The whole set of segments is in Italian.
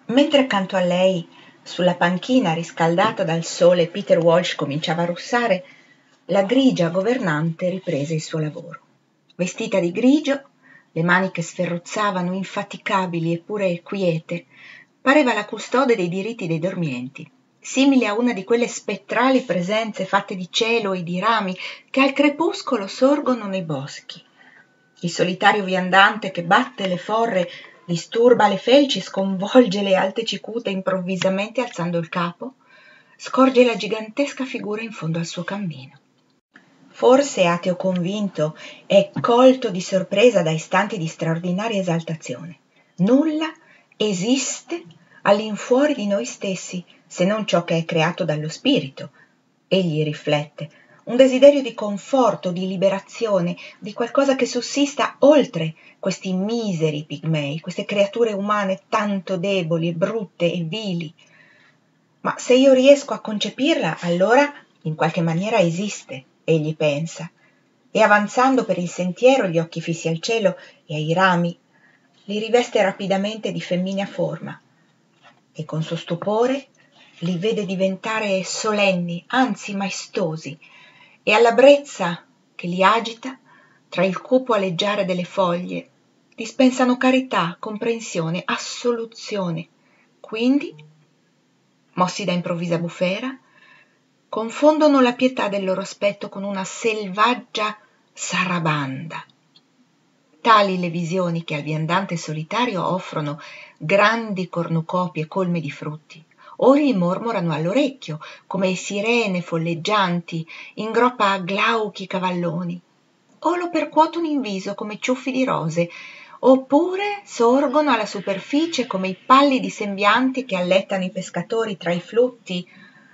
Mentre accanto a lei, sulla panchina riscaldata dal sole, Peter Walsh cominciava a russare, la grigia governante riprese il suo lavoro. Vestita di grigio, le maniche sferruzzavano, infaticabili eppure quiete, pareva la custode dei diritti dei dormienti, simile a una di quelle spettrali presenze fatte di cielo e di rami che al crepuscolo sorgono nei boschi. Il solitario viandante che batte le forre, disturba le felci, sconvolge le alte cicute improvvisamente alzando il capo, scorge la gigantesca figura in fondo al suo cammino. Forse, ateo convinto, è colto di sorpresa da istanti di straordinaria esaltazione. Nulla esiste all'infuori di noi stessi, se non ciò che è creato dallo spirito. Egli riflette, un desiderio di conforto, di liberazione, di qualcosa che sussista oltre questi miseri pigmei, queste creature umane tanto deboli e brutte e vili. Ma se io riesco a concepirla, allora in qualche maniera esiste, egli pensa, e avanzando per il sentiero, gli occhi fissi al cielo e ai rami, li riveste rapidamente di femminea forma, e con suo stupore li vede diventare solenni, anzi maestosi, e alla brezza che li agita, tra il cupo aleggiare delle foglie, dispensano carità, comprensione, assoluzione. Quindi, mossi da improvvisa bufera, confondono la pietà del loro aspetto con una selvaggia sarabanda. Tali le visioni che al viandante solitario offrono grandi cornucopie colme di frutti, o gli mormorano all'orecchio come sirene folleggianti in groppa a glauchi cavalloni, o lo percuotono in viso come ciuffi di rose, oppure sorgono alla superficie come i pallidi sembianti che allettano i pescatori tra i flutti,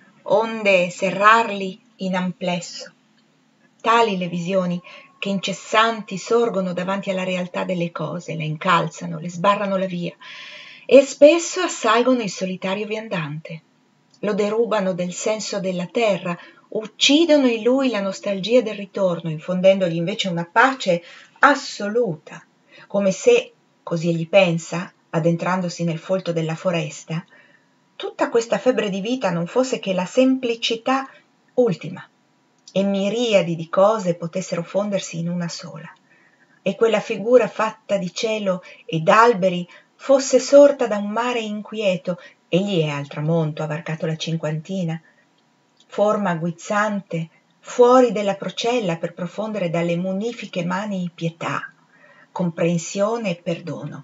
onde serrarli in amplesso. Tali le visioni che incessanti sorgono davanti alla realtà delle cose, le incalzano, le sbarrano la via e spesso assalgono il solitario viandante, lo derubano del senso della terra, uccidono in lui la nostalgia del ritorno, infondendogli invece una pace assoluta, come se, così egli pensa, addentrandosi nel folto della foresta, tutta questa febbre di vita non fosse che la semplicità ultima, e miriadi di cose potessero fondersi in una sola, e quella figura fatta di cielo e d'alberi fosse sorta da un mare inquieto, egli è al tramonto, ha varcato la cinquantina, forma guizzante, fuori della procella per profondere dalle munifiche mani pietà, comprensione e perdono.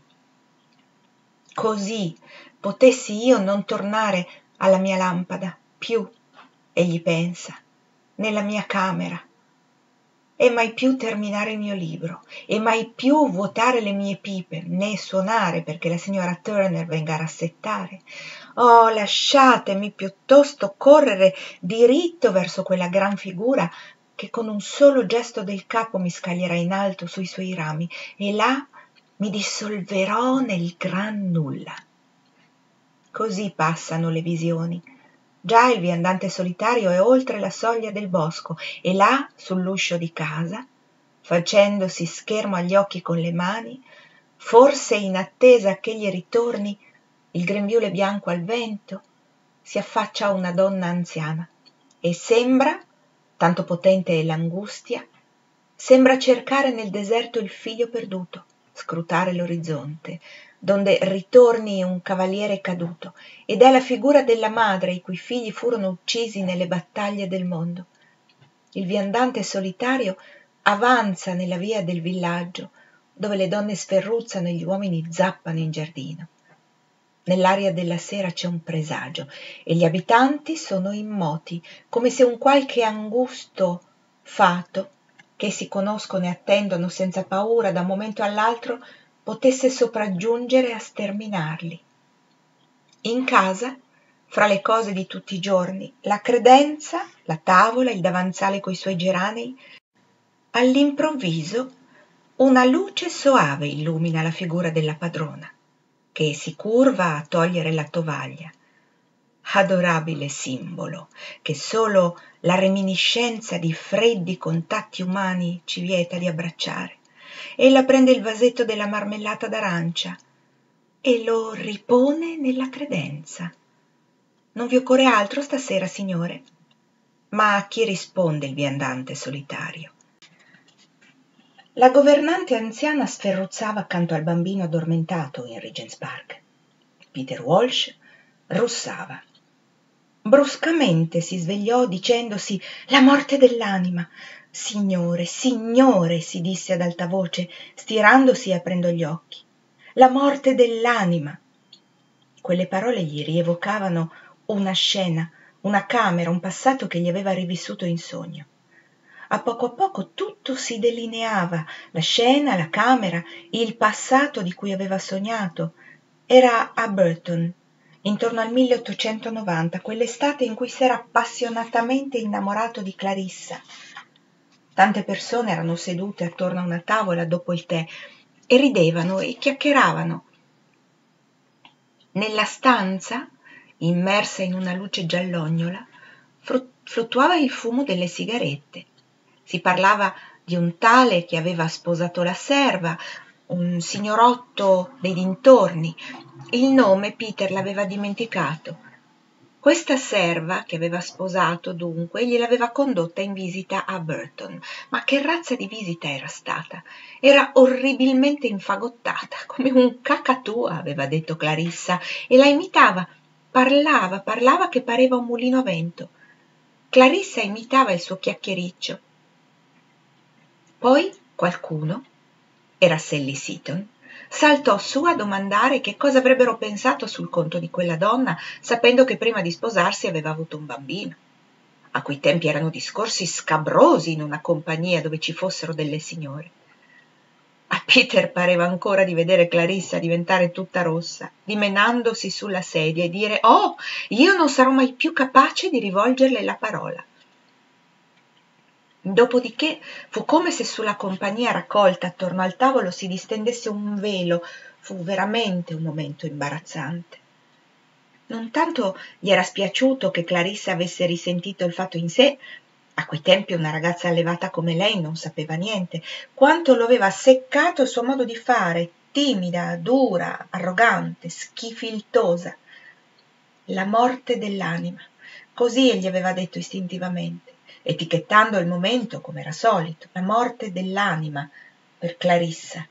Così potessi io non tornare alla mia lampada più, egli pensa, nella mia camera, e mai più terminare il mio libro, e mai più vuotare le mie pipe, né suonare perché la signora Turner venga a rassettare. Oh, lasciatemi piuttosto correre diritto verso quella gran figura che con un solo gesto del capo mi scaglierà in alto sui suoi rami, e là mi dissolverò nel gran nulla. Così passano le visioni. Già il viandante solitario è oltre la soglia del bosco e là, sull'uscio di casa, facendosi schermo agli occhi con le mani, forse in attesa ch'egli ritorni, il grembiule bianco al vento, si affaccia una donna anziana e sembra, tanto potente è l'angustia, sembra cercare nel deserto il figlio perduto, scrutare l'orizzonte, donde ritorni un cavaliere caduto, ed è la figura della madre i cui figli furono uccisi nelle battaglie del mondo. Il viandante solitario avanza nella via del villaggio, dove le donne sferruzzano e gli uomini zappano in giardino. Nell'aria della sera c'è un presagio e gli abitanti sono immoti, come se un qualche angusto fato, che si conoscono e attendono senza paura da un momento all'altro, potesse sopraggiungere a sterminarli. In casa, fra le cose di tutti i giorni, la credenza, la tavola, il davanzale coi suoi geranei, all'improvviso una luce soave illumina la figura della padrona, che si curva a togliere la tovaglia. Adorabile simbolo che solo la reminiscenza di freddi contatti umani ci vieta di abbracciare. Ella prende il vasetto della marmellata d'arancia e lo ripone nella credenza. Non vi occorre altro stasera, signore? Ma a chi risponde il viandante solitario? La governante anziana sferruzzava accanto al bambino addormentato in Regent's Park. Peter Walsh russava. Bruscamente si svegliò dicendosi: la morte dell'anima. Signore, signore, si disse ad alta voce, stirandosi e aprendo gli occhi. La morte dell'anima. Quelle parole gli rievocavano una scena, una camera, un passato che gli aveva rivissuto in sogno. A poco tutto si delineava, la scena, la camera, il passato di cui aveva sognato. Era a Burton, intorno al 1890, quell'estate in cui s'era appassionatamente innamorato di Clarissa. Tante persone erano sedute attorno a una tavola dopo il tè e ridevano e chiacchieravano. Nella stanza, immersa in una luce giallognola, fluttuava il fumo delle sigarette. Si parlava di un tale che aveva sposato la serva, un signorotto dei dintorni. Il nome Peter l'aveva dimenticato. Questa serva che aveva sposato, dunque, gliel'aveva condotta in visita a Burton. Ma che razza di visita era stata? Era orribilmente infagottata, come un cacatua, aveva detto Clarissa, e la imitava. Parlava che pareva un mulino a vento. Clarissa imitava il suo chiacchiericcio. Poi qualcuno, era Sally Seton, saltò su a domandare che cosa avrebbero pensato sul conto di quella donna, sapendo che prima di sposarsi aveva avuto un bambino. A quei tempi erano discorsi scabrosi in una compagnia dove ci fossero delle signore. A Peter pareva ancora di vedere Clarissa diventare tutta rossa, dimenandosi sulla sedia e dire: «Oh, io non sarò mai più capace di rivolgerle la parola». Dopodiché fu come se sulla compagnia raccolta attorno al tavolo si distendesse un velo. Fu veramente un momento imbarazzante. Non tanto gli era spiaciuto che Clarissa avesse risentito il fatto in sé, a quei tempi una ragazza allevata come lei non sapeva niente, quanto lo aveva seccato il suo modo di fare, timida, dura, arrogante, schifiltosa. La morte dell'anima, così egli aveva detto istintivamente, etichettando il momento, come era solito, la morte dell'anima per Clarissa.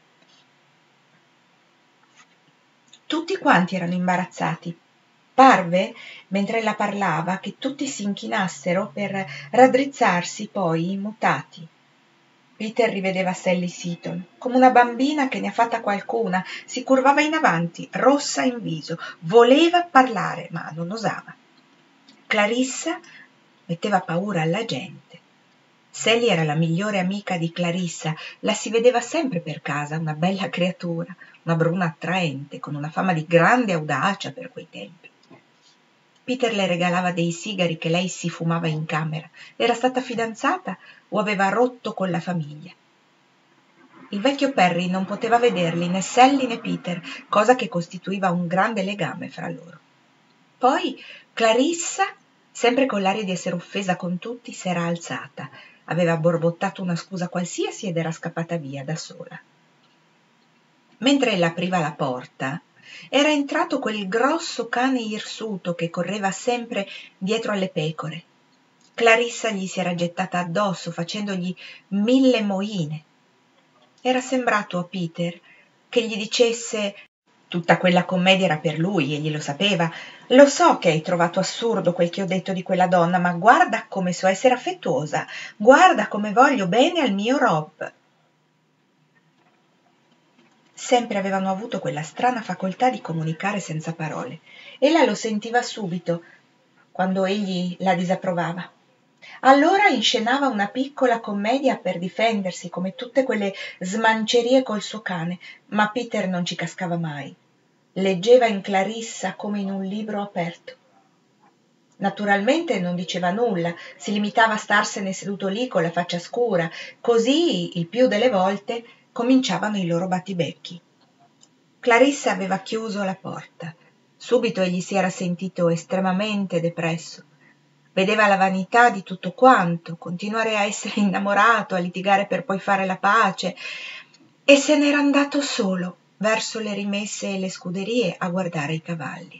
Tutti quanti erano imbarazzati. Parve, mentre ella parlava, che tutti si inchinassero per raddrizzarsi poi mutati. Peter rivedeva Sally Seton, come una bambina che ne ha fatta qualcuna, si curvava in avanti, rossa in viso, voleva parlare, ma non osava. Clarissa metteva paura alla gente. Sally era la migliore amica di Clarissa, la si vedeva sempre per casa, una bella creatura, una bruna attraente, con una fama di grande audacia per quei tempi. Peter le regalava dei sigari che lei si fumava in camera. Era stata fidanzata o aveva rotto con la famiglia. Il vecchio Perry non poteva vederli, né Sally né Peter, cosa che costituiva un grande legame fra loro. Poi Clarissa, sempre con l'aria di essere offesa con tutti, s'era alzata. Aveva borbottato una scusa qualsiasi ed era scappata via da sola. Mentre ella apriva la porta, era entrato quel grosso cane irsuto che correva sempre dietro alle pecore. Clarissa gli si era gettata addosso, facendogli 1000 moine. Era sembrato a Peter che gli dicesse: tutta quella commedia era per lui, egli lo sapeva. Lo so che hai trovato assurdo quel che ho detto di quella donna, ma guarda come so essere affettuosa, guarda come voglio bene al mio Rob. Sempre avevano avuto quella strana facoltà di comunicare senza parole. Ella lo sentiva subito, quando egli la disapprovava. Allora inscenava una piccola commedia per difendersi, come tutte quelle smancerie col suo cane, ma Peter non ci cascava mai. Leggeva in Clarissa come in un libro aperto. Naturalmente non diceva nulla, si limitava a starsene seduto lì con la faccia scura, così, il più delle volte, cominciavano i loro battibecchi. Clarissa aveva chiuso la porta. Subito egli si era sentito estremamente depresso. Vedeva la vanità di tutto quanto, continuare a essere innamorato, a litigare per poi fare la pace, e se n'era andato solo, verso le rimesse e le scuderie a guardare i cavalli.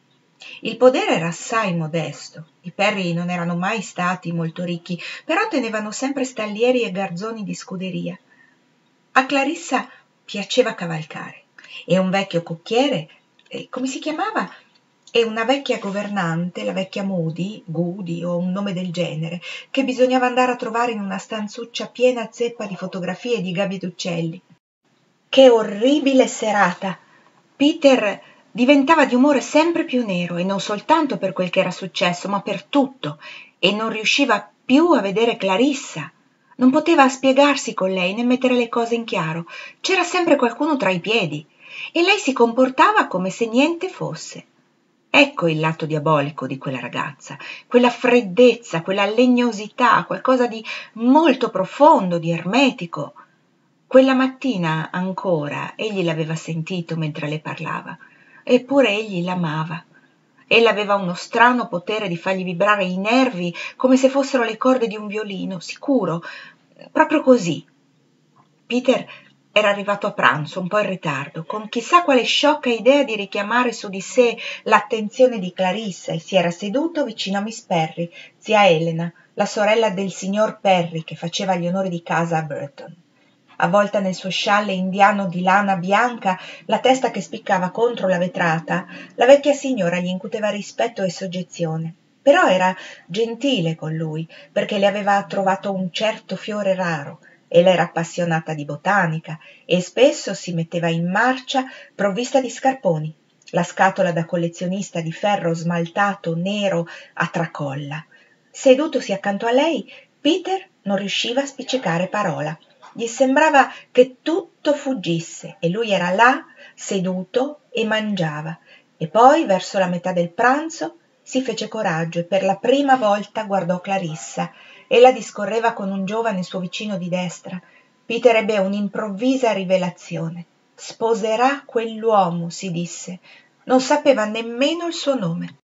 Il podere era assai modesto, i Perry non erano mai stati molto ricchi, però tenevano sempre stallieri e garzoni di scuderia. A Clarissa piaceva cavalcare e un vecchio cocchiere, come si chiamava? E una vecchia governante, la vecchia Goody o un nome del genere, che bisognava andare a trovare in una stanzuccia piena zeppa di fotografie e di gabbie d'uccelli. Che orribile serata! Peter diventava di umore sempre più nero, e non soltanto per quel che era successo, ma per tutto, e non riusciva più a vedere Clarissa. Non poteva spiegarsi con lei né mettere le cose in chiaro. C'era sempre qualcuno tra i piedi, e lei si comportava come se niente fosse. Ecco il lato diabolico di quella ragazza, quella freddezza, quella legnosità, qualcosa di molto profondo, di ermetico. Quella mattina ancora egli l'aveva sentito mentre le parlava, eppure egli l'amava. Ella aveva uno strano potere di fargli vibrare i nervi come se fossero le corde di un violino, sicuro, proprio così. Peter era arrivato a pranzo, un po' in ritardo, con chissà quale sciocca idea di richiamare su di sé l'attenzione di Clarissa, e si era seduto vicino a Miss Perry, zia Elena, la sorella del signor Perry che faceva gli onori di casa a Burton. Avvolta nel suo scialle indiano di lana bianca, la testa che spiccava contro la vetrata, la vecchia signora gli incuteva rispetto e soggezione. Però era gentile con lui, perché le aveva trovato un certo fiore raro. Ella era appassionata di botanica e spesso si metteva in marcia provvista di scarponi, la scatola da collezionista di ferro smaltato nero a tracolla. Sedutosi accanto a lei, Peter non riusciva a spiccicare parola. Gli sembrava che tutto fuggisse e lui era là, seduto, e mangiava. E poi, verso la metà del pranzo, si fece coraggio e per la prima volta guardò Clarissa. Ella discorreva con un giovane suo vicino di destra. Peter ebbe un'improvvisa rivelazione. Sposerà quell'uomo, si disse. Non sapeva nemmeno il suo nome.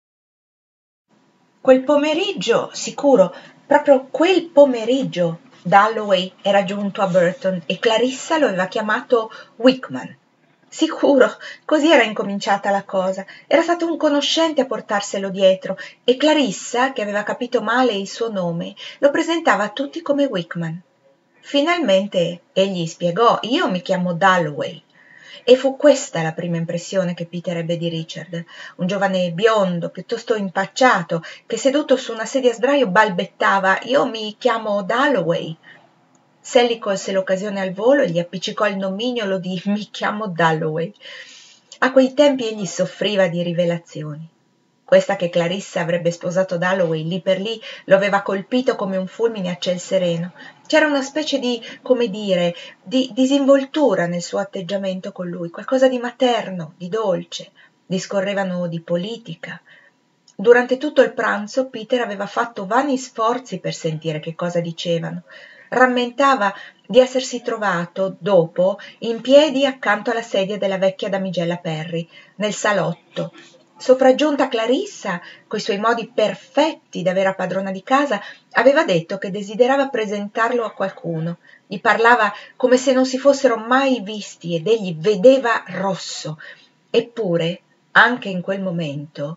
Quel pomeriggio, sicuro, proprio quel pomeriggio, Dalloway era giunto a Burton e Clarissa lo aveva chiamato Wickman. Sicuro, così era incominciata la cosa. Era stato un conoscente a portarselo dietro, e Clarissa, che aveva capito male il suo nome, lo presentava a tutti come Wickman. Finalmente egli spiegò: «Io mi chiamo Dalloway». E fu questa la prima impressione che Peter ebbe di Richard, un giovane biondo, piuttosto impacciato, che seduto su una sedia a sdraio balbettava: «Io mi chiamo Dalloway». Sally colse l'occasione al volo e gli appiccicò il nomignolo di «Mi chiamo Dalloway». A quei tempi egli soffriva di rivelazioni. Questa che Clarissa avrebbe sposato Dalloway lì per lì lo aveva colpito come un fulmine a ciel sereno. C'era una specie di, come dire, di disinvoltura nel suo atteggiamento con lui, qualcosa di materno, di dolce. Discorrevano di politica. Durante tutto il pranzo Peter aveva fatto vani sforzi per sentire che cosa dicevano. Rammentava di essersi trovato, dopo, in piedi accanto alla sedia della vecchia damigella Perry, nel salotto. Sopraggiunta Clarissa, coi suoi modi perfetti da vera padrona di casa, aveva detto che desiderava presentarlo a qualcuno. Gli parlava come se non si fossero mai visti ed egli vedeva rosso. Eppure, anche in quel momento,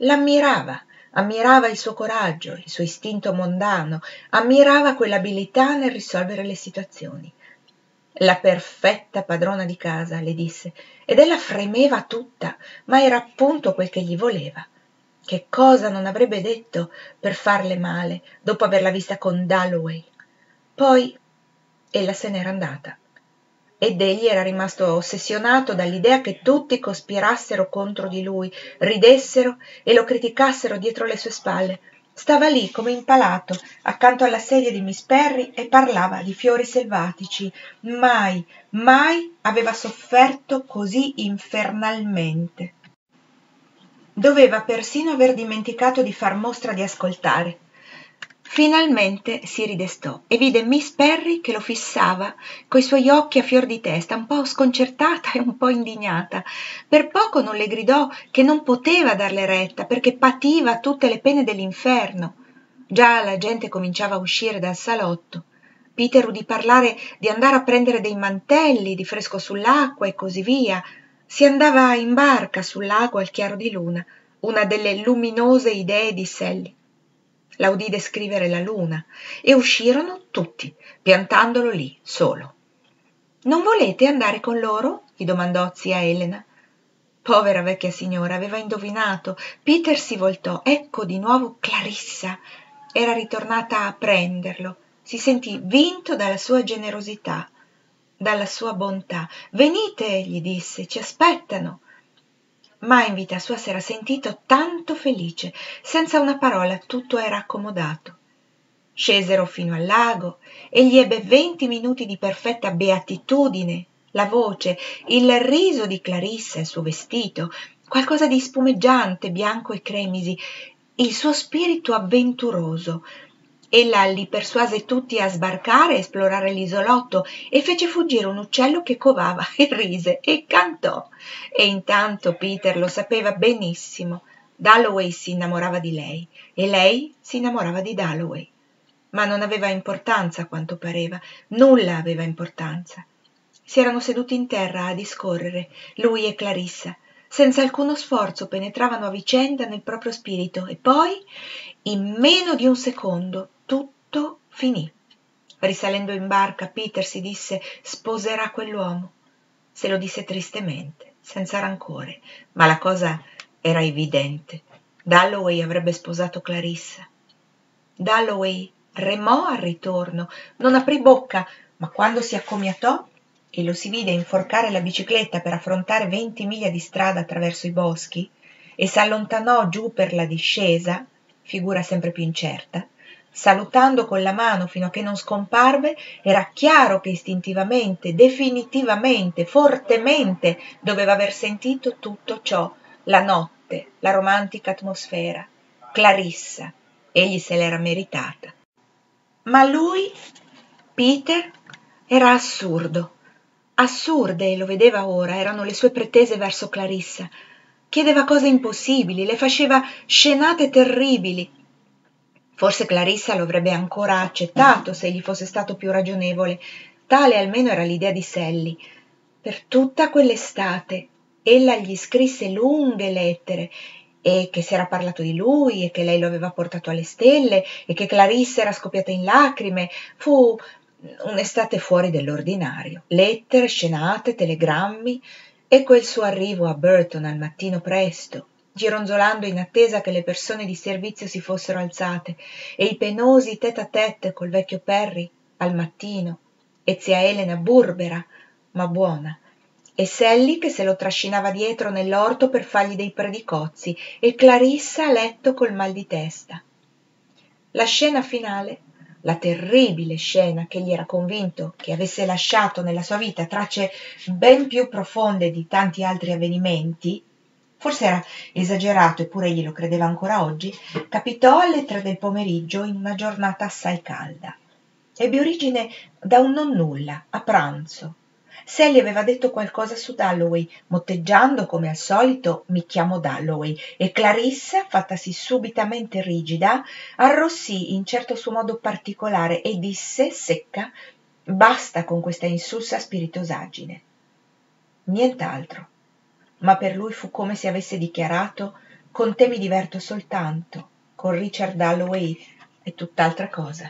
ammirava il suo coraggio, il suo istinto mondano, ammirava quell'abilità nel risolvere le situazioni. La perfetta padrona di casa, le disse, ed ella fremeva tutta, ma era appunto quel che gli voleva. Che cosa non avrebbe detto per farle male dopo averla vista con Dalloway? Poi ella se n'era andata ed egli era rimasto ossessionato dall'idea che tutti cospirassero contro di lui, ridessero e lo criticassero dietro le sue spalle. Stava lì come impalato accanto alla sedia di Miss Perry e parlava di fiori selvatici. Mai aveva sofferto così infernalmente. Doveva persino aver dimenticato di far mostra di ascoltare. Finalmente si ridestò e vide Miss Perry che lo fissava coi suoi occhi a fior di testa, un po' sconcertata e un po' indignata. Per poco non le gridò che non poteva darle retta perché pativa tutte le pene dell'inferno. Già la gente cominciava a uscire dal salotto. Peter udì parlare di andare a prendere dei mantelli, di fresco sull'acqua e così via. Si andava in barca sul lago al chiaro di luna, una delle luminose idee di Sally. La udì descrivere la luna e uscirono tutti, piantandolo lì, solo. «Non volete andare con loro?» gli domandò zia Elena. Povera vecchia signora, aveva indovinato. Peter si voltò. Ecco di nuovo Clarissa. Era ritornata a prenderlo. Si sentì vinto dalla sua generosità, dalla sua bontà. «Venite», gli disse, «ci aspettano». Mai in vita sua s'era sentito tanto felice. Senza una parola tutto era accomodato. Scesero fino al lago. Egli ebbe 20 minuti di perfetta beatitudine. La voce, il riso di Clarissa, il suo vestito, qualcosa di spumeggiante, bianco e cremisi, il suo spirito avventuroso. Ella li persuase tutti a sbarcare e esplorare l'isolotto e fece fuggire un uccello che covava e rise e cantò. E intanto Peter lo sapeva benissimo. Dalloway si innamorava di lei e lei si innamorava di Dalloway. Ma non aveva importanza a quanto pareva, nulla aveva importanza. Si erano seduti in terra a discorrere, lui e Clarissa. Senza alcuno sforzo penetravano a vicenda nel proprio spirito e poi, in meno di un secondo, tutto finì. Risalendo in barca, Peter si disse: sposerà quell'uomo. Se lo disse tristemente, senza rancore, ma la cosa era evidente. Dalloway avrebbe sposato Clarissa. Dalloway remò al ritorno, non aprì bocca, ma quando si accomiatò e lo si vide inforcare la bicicletta per affrontare 20 miglia di strada attraverso i boschi e s'allontanò giù per la discesa, figura sempre più incerta, salutando con la mano fino a che non scomparve, era chiaro che istintivamente, definitivamente, fortemente doveva aver sentito tutto ciò, la notte, la romantica atmosfera, Clarissa. Egli se l'era meritata. Ma lui, Peter, era assurdo. Assurde, lo vedeva ora, erano le sue pretese verso Clarissa. Chiedeva cose impossibili, le faceva scenate terribili. Forse Clarissa lo avrebbe ancora accettato se egli fosse stato più ragionevole. Tale almeno era l'idea di Sally. Per tutta quell'estate ella gli scrisse lunghe lettere e che si era parlato di lui e che lei lo aveva portato alle stelle e che Clarissa era scoppiata in lacrime. Fu un'estate fuori dell'ordinario. Lettere, scenate, telegrammi e quel suo arrivo a Burton al mattino presto, gironzolando in attesa che le persone di servizio si fossero alzate, e i penosi tête-à-tête col vecchio Perry al mattino, e zia Elena burbera ma buona, e Sally che se lo trascinava dietro nell'orto per fargli dei predicozzi, e Clarissa a letto col mal di testa. La scena finale, la terribile scena che egli era convinto che avesse lasciato nella sua vita tracce ben più profonde di tanti altri avvenimenti, forse era esagerato eppure egli lo credeva ancora oggi, capitò alle 3 del pomeriggio in una giornata assai calda. Ebbe origine da un nonnulla, a pranzo. Sally aveva detto qualcosa su Dalloway, motteggiando come al solito «mi chiamo Dalloway» e Clarissa, fattasi subitamente rigida, arrossì in certo suo modo particolare e disse, secca, «basta con questa insulsa spiritosaggine». Nient'altro, ma per lui fu come se avesse dichiarato «con te mi diverto soltanto, con Richard Dalloway è tutt'altra cosa».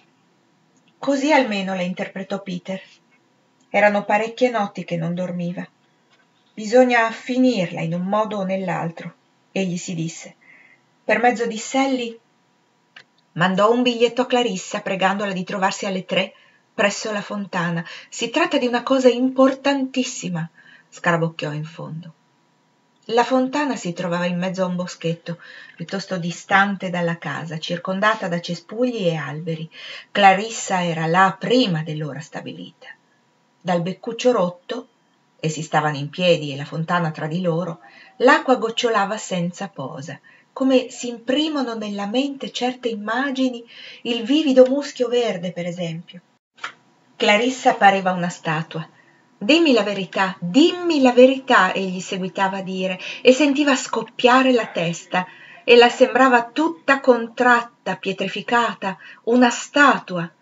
Così almeno la interpretò Peter. Erano parecchie notti che non dormiva. Bisogna finirla in un modo o nell'altro, egli si disse. Per mezzo di Sally mandò un biglietto a Clarissa pregandola di trovarsi alle 3 presso la fontana. Si tratta di una cosa importantissima, scarabocchiò in fondo. La fontana si trovava in mezzo a un boschetto, piuttosto distante dalla casa, circondata da cespugli e alberi. Clarissa era là prima dell'ora stabilita. Dal beccuccio rotto, essi stavano in piedi e la fontana tra di loro, l'acqua gocciolava senza posa, come si imprimono nella mente certe immagini, il vivido muschio verde, per esempio. Clarissa pareva una statua. Dimmi la verità, egli seguitava a dire, e sentiva scoppiare la testa, e la sembrava tutta contratta, pietrificata, una statua.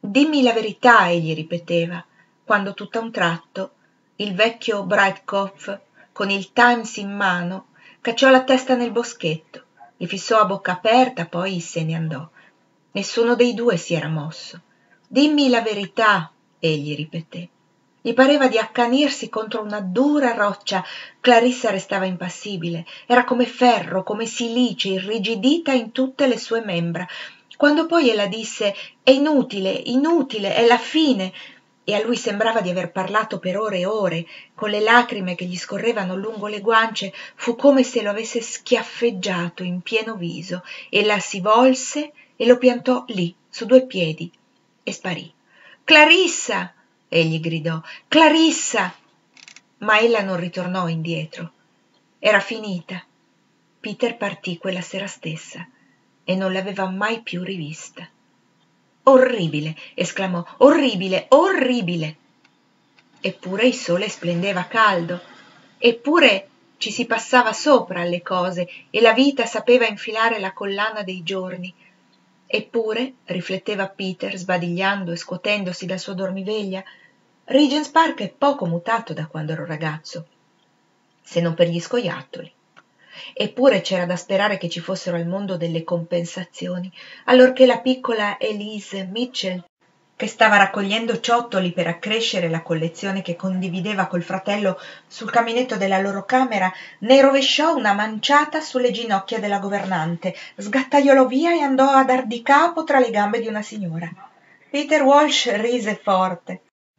Dimmi la verità, egli ripeteva, quando tutt'a un tratto il vecchio Breitkopf, con il Times in mano, cacciò la testa nel boschetto, li fissò a bocca aperta, poi se ne andò. Nessuno dei due si era mosso. Dimmi la verità, egli ripeté. Gli pareva di accanirsi contro una dura roccia. Clarissa restava impassibile, era come ferro, come silice, irrigidita in tutte le sue membra. Quando poi ella disse «È inutile, inutile, è la fine», e a lui sembrava di aver parlato per ore e ore, con le lacrime che gli scorrevano lungo le guance, fu come se lo avesse schiaffeggiato in pieno viso. Ella si volse e lo piantò lì, su due piedi, e sparì. «Clarissa!» egli gridò. «Clarissa!» Ma ella non ritornò indietro. Era finita. Peter partì quella sera stessa e non l'aveva mai più rivista. «Orribile!» esclamò. «Orribile! Orribile!» Eppure il sole splendeva caldo, eppure ci si passava sopra alle cose e la vita sapeva infilare la collana dei giorni. Eppure, rifletteva Peter, sbadigliando e scuotendosi dal suo dormiveglia, Regent's Park è poco mutato da quando ero ragazzo, se non per gli scoiattoli. Eppure c'era da sperare che ci fossero al mondo delle compensazioni, allorché la piccola Elise Mitchell, che stava raccogliendo ciottoli per accrescere la collezione che condivideva col fratello sul caminetto della loro camera, ne rovesciò una manciata sulle ginocchia della governante, sgattaiolò via e andò a dar di capo tra le gambe di una signora. Peter Walsh rise forte.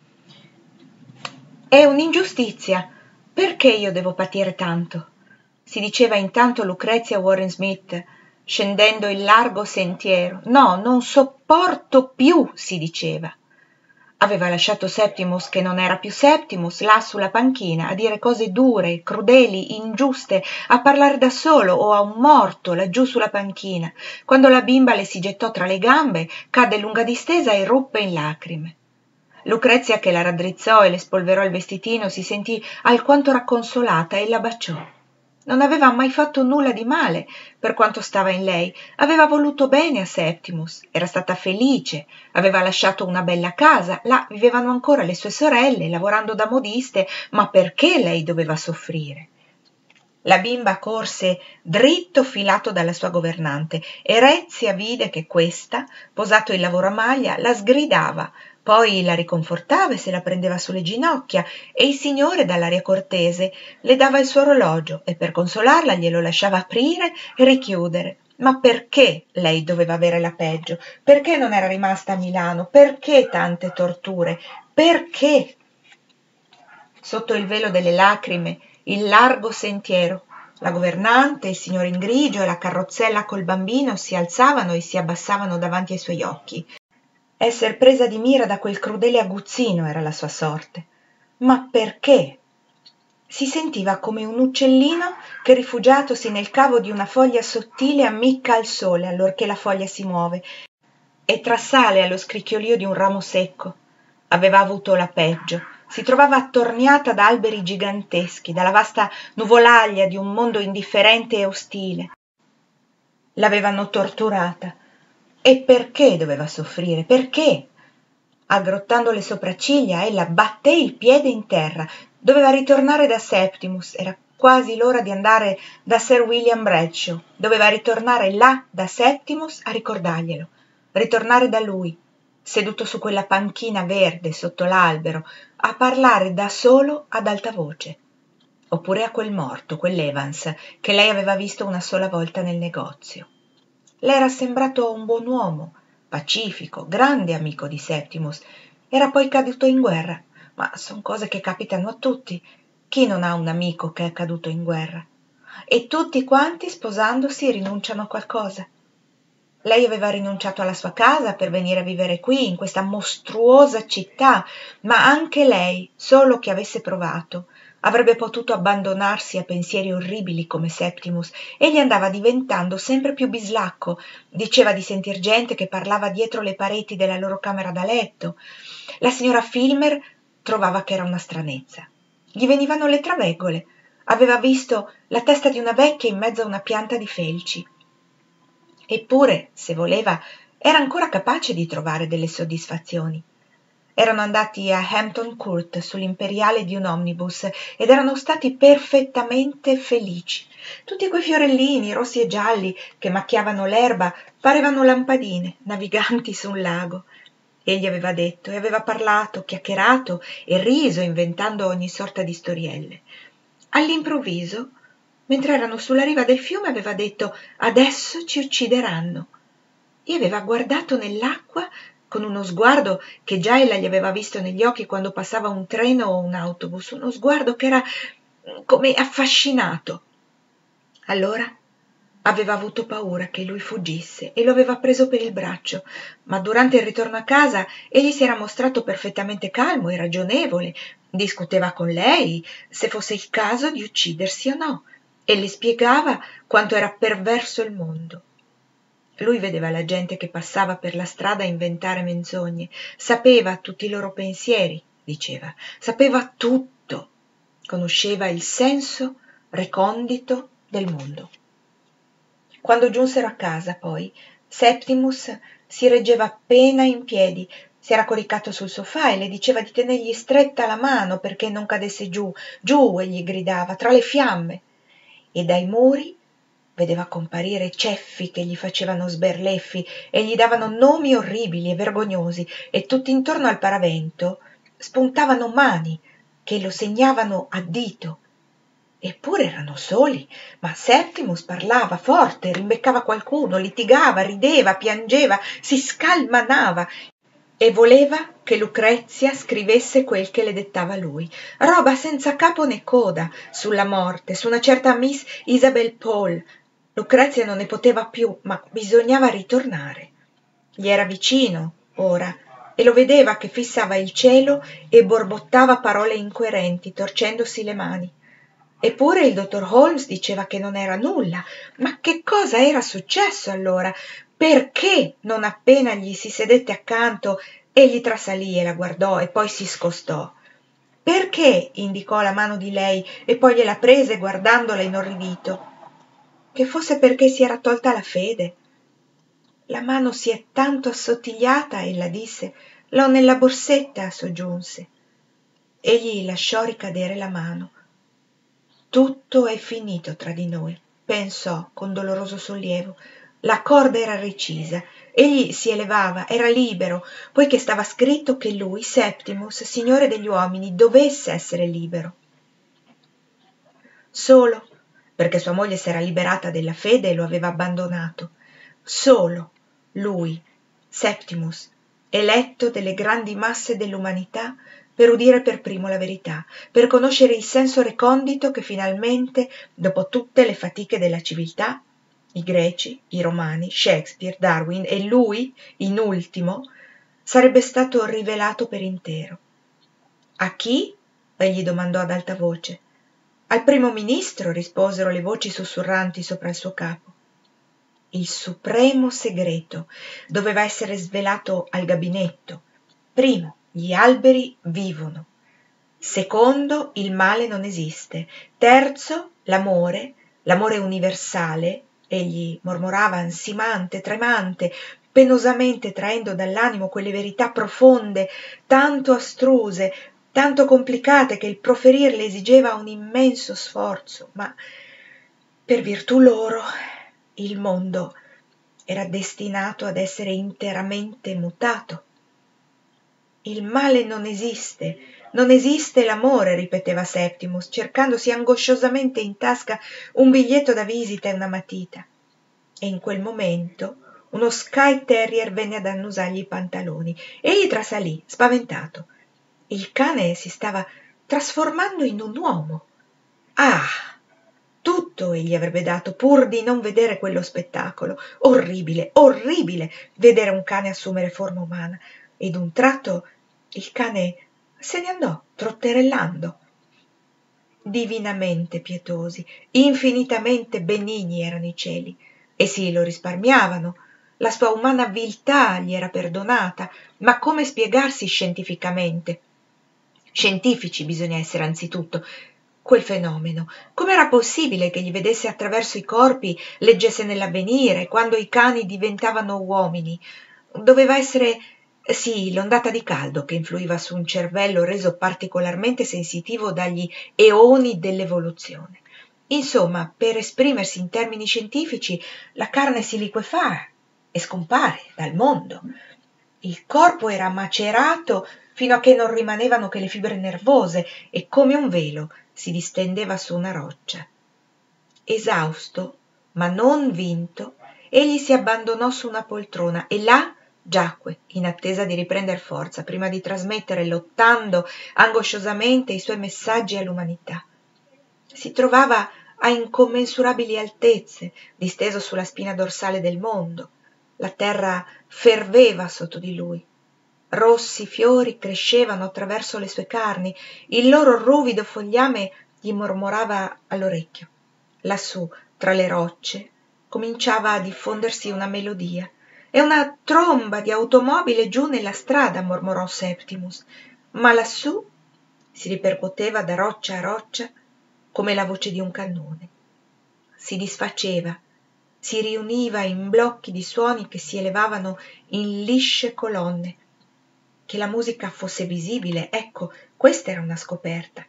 «È un'ingiustizia. Perché io devo patire tanto?» si diceva intanto Lucrezia Warren Smith, scendendo il largo sentiero. «No, non sopporto più», si diceva. Aveva lasciato Septimus, che non era più Septimus, là sulla panchina, a dire cose dure, crudeli, ingiuste, a parlare da solo o a un morto laggiù sulla panchina. Quando la bimba le si gettò tra le gambe, cadde lunga distesa e ruppe in lacrime. Lucrezia, che la raddrizzò e le spolverò il vestitino, si sentì alquanto racconsolata e la baciò. Non aveva mai fatto nulla di male, per quanto stava in lei. Aveva voluto bene a Septimus, era stata felice, aveva lasciato una bella casa, là vivevano ancora le sue sorelle, lavorando da modiste, ma perché lei doveva soffrire? La bimba corse dritto filato dalla sua governante e Rezia vide che questa, posato il lavoramaglia, la sgridava, poi la riconfortava e se la prendeva sulle ginocchia e il signore, dall'aria cortese, le dava il suo orologio e per consolarla glielo lasciava aprire e richiudere. Ma perché lei doveva avere la peggio? Perché non era rimasta a Milano? Perché tante torture? Perché? Sotto il velo delle lacrime, il largo sentiero, la governante, il signore in grigio e la carrozzella col bambino si alzavano e si abbassavano davanti ai suoi occhi. Esser presa di mira da quel crudele aguzzino era la sua sorte. Ma perché? Si sentiva come un uccellino che, rifugiatosi nel cavo di una foglia sottile, ammicca al sole allorché la foglia si muove e trasale allo scricchiolio di un ramo secco. Aveva avuto la peggio. Si trovava attorniata da alberi giganteschi, dalla vasta nuvolaglia di un mondo indifferente e ostile. L'avevano torturata. E perché doveva soffrire? Perché? Aggrottando le sopracciglia, ella batté il piede in terra. Doveva ritornare da Septimus, era quasi l'ora di andare da Sir William Bradshaw. Doveva ritornare là da Septimus a ricordarglielo. Ritornare da lui, seduto su quella panchina verde sotto l'albero, a parlare da solo ad alta voce. Oppure a quel morto, quell'Evans, che lei aveva visto una sola volta nel negozio. Le era sembrato un buon uomo, pacifico, grande amico di Septimus. Era poi caduto in guerra, ma son cose che capitano a tutti. Chi non ha un amico che è caduto in guerra? E tutti quanti, sposandosi, rinunciano a qualcosa. Lei aveva rinunciato alla sua casa per venire a vivere qui, in questa mostruosa città, ma anche lei, solo che avesse provato, avrebbe potuto abbandonarsi a pensieri orribili come Septimus. Egli andava diventando sempre più bislacco, diceva di sentir gente che parlava dietro le pareti della loro camera da letto. La signora Filmer trovava che era una stranezza. Gli venivano le traveggole. Aveva visto la testa di una vecchia in mezzo a una pianta di felci. Eppure, se voleva, Era ancora capace di trovare delle soddisfazioni. Erano andati a Hampton Court sull'imperiale di un omnibus ed erano stati perfettamente felici. Tutti quei fiorellini rossi e gialli che macchiavano l'erba parevano lampadine naviganti su un lago. Egli aveva detto e aveva parlato, chiacchierato e riso inventando ogni sorta di storielle. All'improvviso, mentre erano sulla riva del fiume, aveva detto «Adesso ci uccideranno» e aveva guardato nell'acqua con uno sguardo che già ella gli aveva visto negli occhi quando passava un treno o un autobus, uno sguardo che era come affascinato. Allora aveva avuto paura che lui fuggisse e lo aveva preso per il braccio, ma durante il ritorno a casa egli si era mostrato perfettamente calmo e ragionevole, discuteva con lei se fosse il caso di uccidersi o no e le spiegava quanto era perverso il mondo. Lui vedeva la gente che passava per la strada a inventare menzogne, sapeva tutti i loro pensieri, diceva, sapeva tutto, conosceva il senso recondito del mondo. Quando giunsero a casa, poi, Septimus si reggeva appena in piedi, si era coricato sul sofà e le diceva di tenergli stretta la mano perché non cadesse giù, giù, egli gridava, tra le fiamme, e dai muri vedeva comparire ceffi che gli facevano sberleffi e gli davano nomi orribili e vergognosi, e tutt'intorno al paravento spuntavano mani che lo segnavano a dito. Eppure erano soli, ma Septimus parlava forte, rimbeccava qualcuno, litigava, rideva, piangeva, si scalmanava e voleva che Lucrezia scrivesse quel che le dettava lui, roba senza capo né coda, sulla morte, su una certa Miss Isabel Paul. Lucrezia non ne poteva più, ma bisognava ritornare. Gli era vicino, ora, e lo vedeva che fissava il cielo e borbottava parole incoerenti, torcendosi le mani. Eppure il dottor Holmes diceva che non era nulla. Ma che cosa era successo allora? Perché non appena gli si sedette accanto egli trasalí e la guardò e poi si scostò? Perché indicò la mano di lei e poi gliela prese guardandola inorridito? Che fosse perché si era tolta la fede. La mano si è tanto assottigliata, ella disse. L'ho nella borsetta, soggiunse. Egli lasciò ricadere la mano. Tutto è finito tra di noi, pensò con doloroso sollievo. La corda era recisa, egli si elevava, era libero, poiché stava scritto che lui, Septimus, signore degli uomini, dovesse essere libero. Solo perché sua moglie s'era liberata della fede e lo aveva abbandonato. Solo lui, Septimus, eletto delle grandi masse dell'umanità, per udire per primo la verità, per conoscere il senso recondito che finalmente, dopo tutte le fatiche della civiltà, i greci, i romani, Shakespeare, Darwin e lui, in ultimo, sarebbe stato rivelato per intero. A chi? Egli domandò ad alta voce. Al primo ministro, risposero le voci sussurranti sopra il suo capo. Il supremo segreto doveva essere svelato al gabinetto. Primo, gli alberi vivono. Secondo, il male non esiste. Terzo, l'amore universale, egli mormorava ansimante, tremante, penosamente traendo dall'animo quelle verità profonde, tanto astruse, tanto complicate che il proferirle esigeva un immenso sforzo, ma per virtù loro il mondo era destinato ad essere interamente mutato. Il male non esiste l'amore, ripeteva Septimus, cercandosi angosciosamente in tasca un biglietto da visita e una matita. E in quel momento uno Skye Terrier venne ad annusargli i pantaloni. Egli trasalí, spaventato. Il cane si stava trasformando in un uomo. Ah! Tutto egli avrebbe dato pur di non vedere quello spettacolo. Orribile, orribile vedere un cane assumere forma umana. E d'un tratto il cane se ne andò trotterellando. Divinamente pietosi, infinitamente benigni erano i cieli. Essi lo risparmiavano. La sua umana viltà gli era perdonata, ma come spiegarsi scientificamente? Scientifici bisogna essere anzitutto. Quel fenomeno, com'era possibile che gli vedesse attraverso i corpi, leggesse nell'avvenire, quando i cani diventavano uomini? Doveva essere, sì, l'ondata di caldo che influiva su un cervello reso particolarmente sensitivo dagli eoni dell'evoluzione. Insomma, per esprimersi in termini scientifici, la carne si liquefà e scompare dal mondo. Il corpo era macerato fino a che non rimanevano che le fibre nervose e come un velo si distendeva su una roccia. Esausto, ma non vinto, egli si abbandonò su una poltrona e là giacque in attesa di riprender forza prima di trasmettere, lottando angosciosamente, i suoi messaggi all'umanità. Si trovava a incommensurabili altezze, disteso sulla spina dorsale del mondo. La terra ferveva sotto di lui. Rossi fiori crescevano attraverso le sue carni, il loro ruvido fogliame gli mormorava all'orecchio. Lassù, tra le rocce, cominciava a diffondersi una melodia. «È una tromba di automobile giù nella strada», mormorò Septimus, ma lassù si ripercuoteva da roccia a roccia come la voce di un cannone. Si disfaceva, si riuniva in blocchi di suoni che si elevavano in lisce colonne. Che la musica fosse visibile, ecco, questa era una scoperta.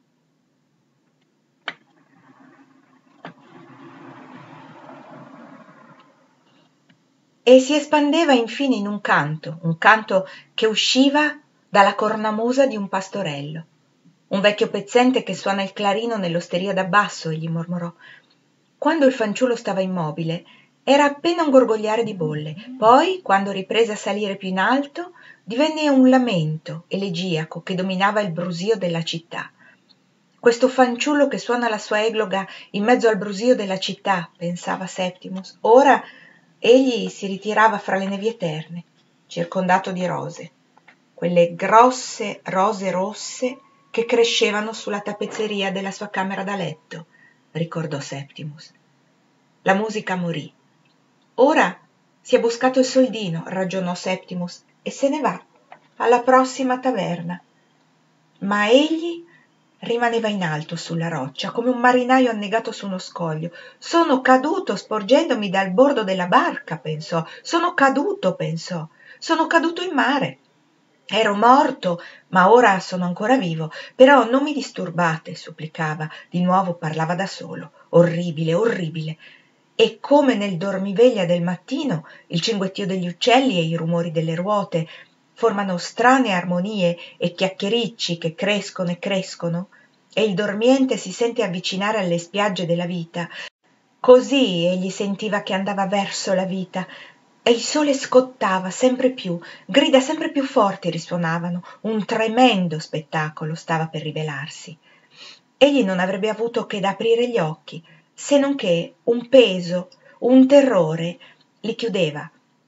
E si espandeva infine in un canto che usciva dalla cornamusa di un pastorello. «Un vecchio pezzente che suona il clarino nell'osteria da basso», egli mormorò. Quando il fanciullo stava immobile, era appena un gorgogliare di bolle. Poi, quando riprese a salire più in alto, divenne un lamento elegiaco che dominava il brusio della città. «Questo fanciullo che suona la sua egloga in mezzo al brusio della città», pensava Septimus. Ora egli si ritirava fra le nevi eterne, circondato di rose, quelle grosse rose rosse che crescevano sulla tappezzeria della sua camera da letto, ricordò Septimus. La musica morì. Ora si è buscato il soldino, ragionò Septimus, e se ne va alla prossima taverna. Ma egli rimaneva in alto sulla roccia, come un marinaio annegato su uno scoglio. «Sono caduto sporgendomi dal bordo della barca», pensò. «Sono caduto», pensò. «Sono caduto in mare. Ero morto, ma ora sono ancora vivo. Però non mi disturbate», supplicava. Di nuovo parlava da solo. Orribile, orribile. E come nel dormiveglia del mattino, il cinguettio degli uccelli e i rumori delle ruote formano strane armonie e chiacchiericci che crescono e crescono, e il dormiente si sente avvicinare alle spiagge della vita. Così egli sentiva che andava verso la vita, e il sole scottava sempre più, grida sempre più forti risuonavano, un tremendo spettacolo stava per rivelarsi. Egli non avrebbe avuto che da aprire gli occhi, se non che un peso, un terrore li chiudeva.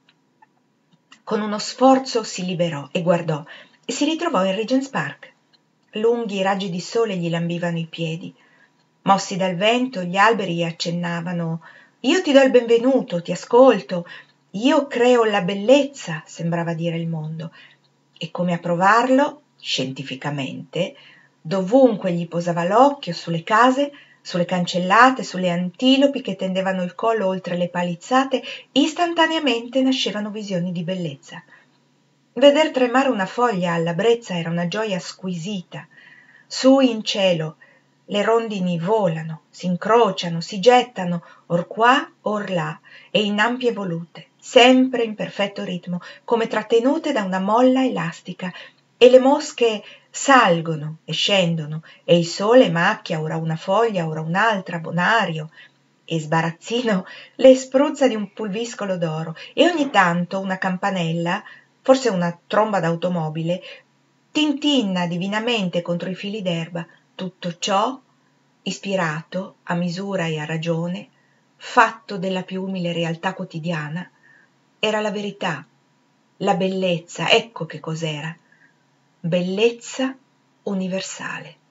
Con uno sforzo si liberò e guardò, e si ritrovò in Regent's Park. Lunghi raggi di sole gli lambivano i piedi. Mossi dal vento, gli alberi accennavano. «Io ti do il benvenuto, ti ascolto. Io creo la bellezza», sembrava dire il mondo. E come a provarlo, scientificamente, dovunque gli posava l'occhio, sulle case, sulle cancellate, sulle antilopi che tendevano il collo oltre le palizzate, istantaneamente nascevano visioni di bellezza. Veder tremare una foglia alla brezza era una gioia squisita. Su in cielo le rondini volano, si incrociano, si gettano, or qua, or là, e in ampie volute, sempre in perfetto ritmo, come trattenute da una molla elastica, e le mosche salgono e scendono, e il sole macchia ora una foglia, ora un'altra, bonario, e sbarazzino le spruzza di un pulviscolo d'oro, e ogni tanto una campanella, forse una tromba d'automobile, tintinna divinamente contro i fili d'erba. Tutto ciò, ispirato a misura e a ragione, fatto della più umile realtà quotidiana, era la verità, la bellezza, ecco che cos'era. Bellezza universale.